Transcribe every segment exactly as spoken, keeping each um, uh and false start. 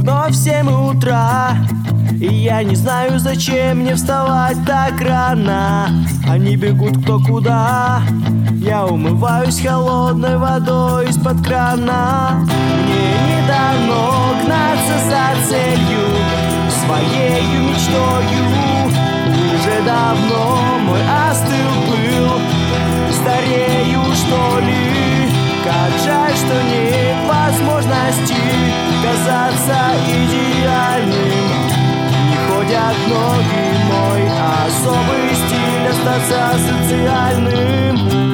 но в семь утра. И я не знаю, зачем мне вставать так рано. Они бегут кто куда. Я умываюсь холодной водой из-под крана. Мне не дано гнаться за целью, своею мечтою. Уже давно мой остыл пыл. Старею, что ли? Как жаль, что нет возможности казаться идеальным. Не ходят ноги, мой особый стиль остаться социальным.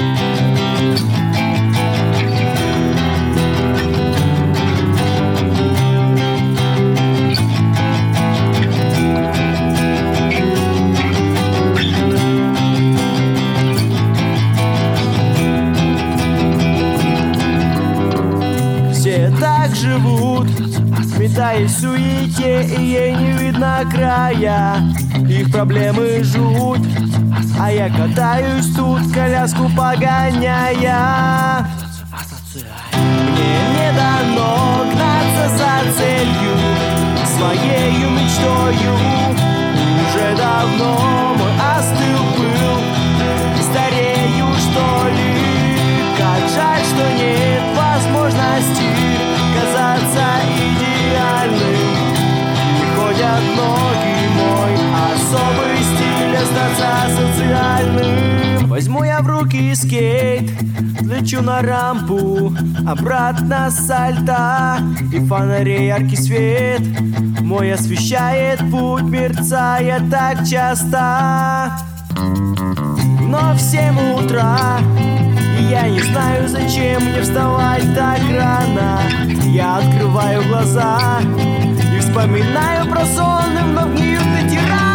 Все так живут, метаясь в суете, и ей не видно края. Их проблемы жуть, а я катаюсь тут, коляску погоняя. Мне не дано гнаться за целью, своею мечтою. Уже давно мой остыл пыл. Старею, что ли? Как жаль, что нет возможности казаться идеальным. Не ходят ноги, мой особый стиль остаться социальным. Возьму я в руки скейт, лечу на рампу, обратно с сальто, и фонарей яркий свет мой освещает путь, мерцая так часто. Но в семь утра, и я не знаю, зачем мне вставать так рано. Я открываю глаза и вспоминаю про сон, и вновь гниют эти раны.